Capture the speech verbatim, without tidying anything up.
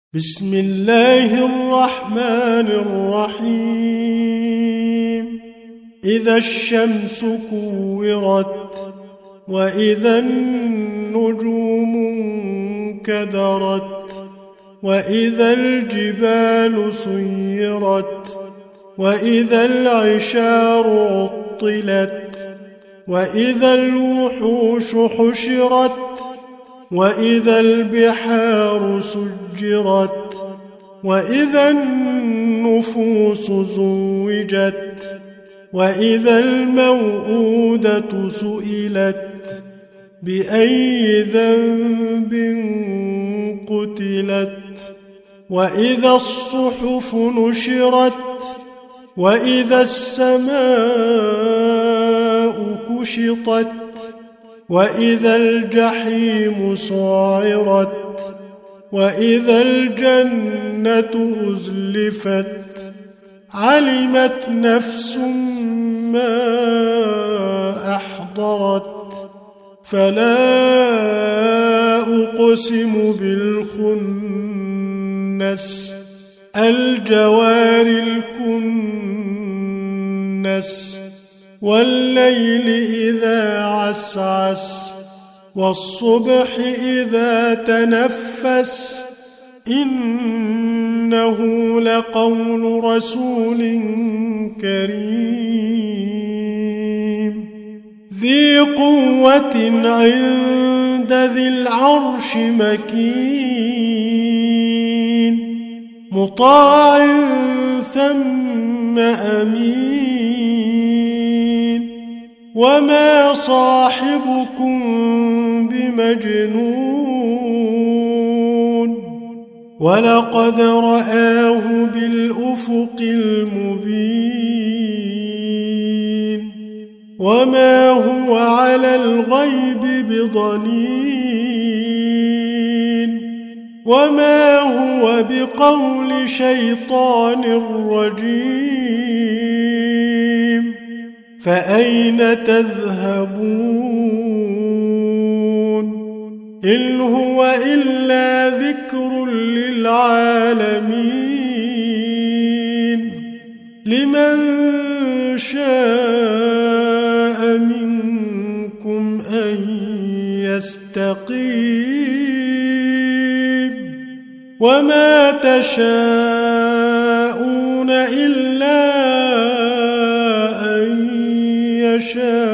بسم الله الرحمن الرحيم إذا الشمس كورت وإذا النجوم انكدرت وإذا الجبال سيرت وإذا العشار عطلت وإذا الوحوش حشرت وإذا البحار سجرت وإذا النفوس زوجت وإذا الموءودة سئلت بأي ذنب قتلت وإذا الصحف نشرت وإذا السماء كشطت وإذا الجحيم سعرت وإذا الجنة أزلفت علمت نفس ما أحضرت فلا أقسم بالخنس الجوار الكنس والليل إذا عسعس والصبح إذا تنفس إنه لقول رسول كريم ذي قوة عند ذي العرش مكين مطاع ثم أمين وما صاحبكم بمجنون ولقد رآه بالأفق المبين وما هو على الغيب بضنين وما هو بقول شيطان رجيم فأين تذهبون إن هو إلا ذكر للعالمين لمن شاء منكم أن يستقيم وما تشاءون إلا أن يشاء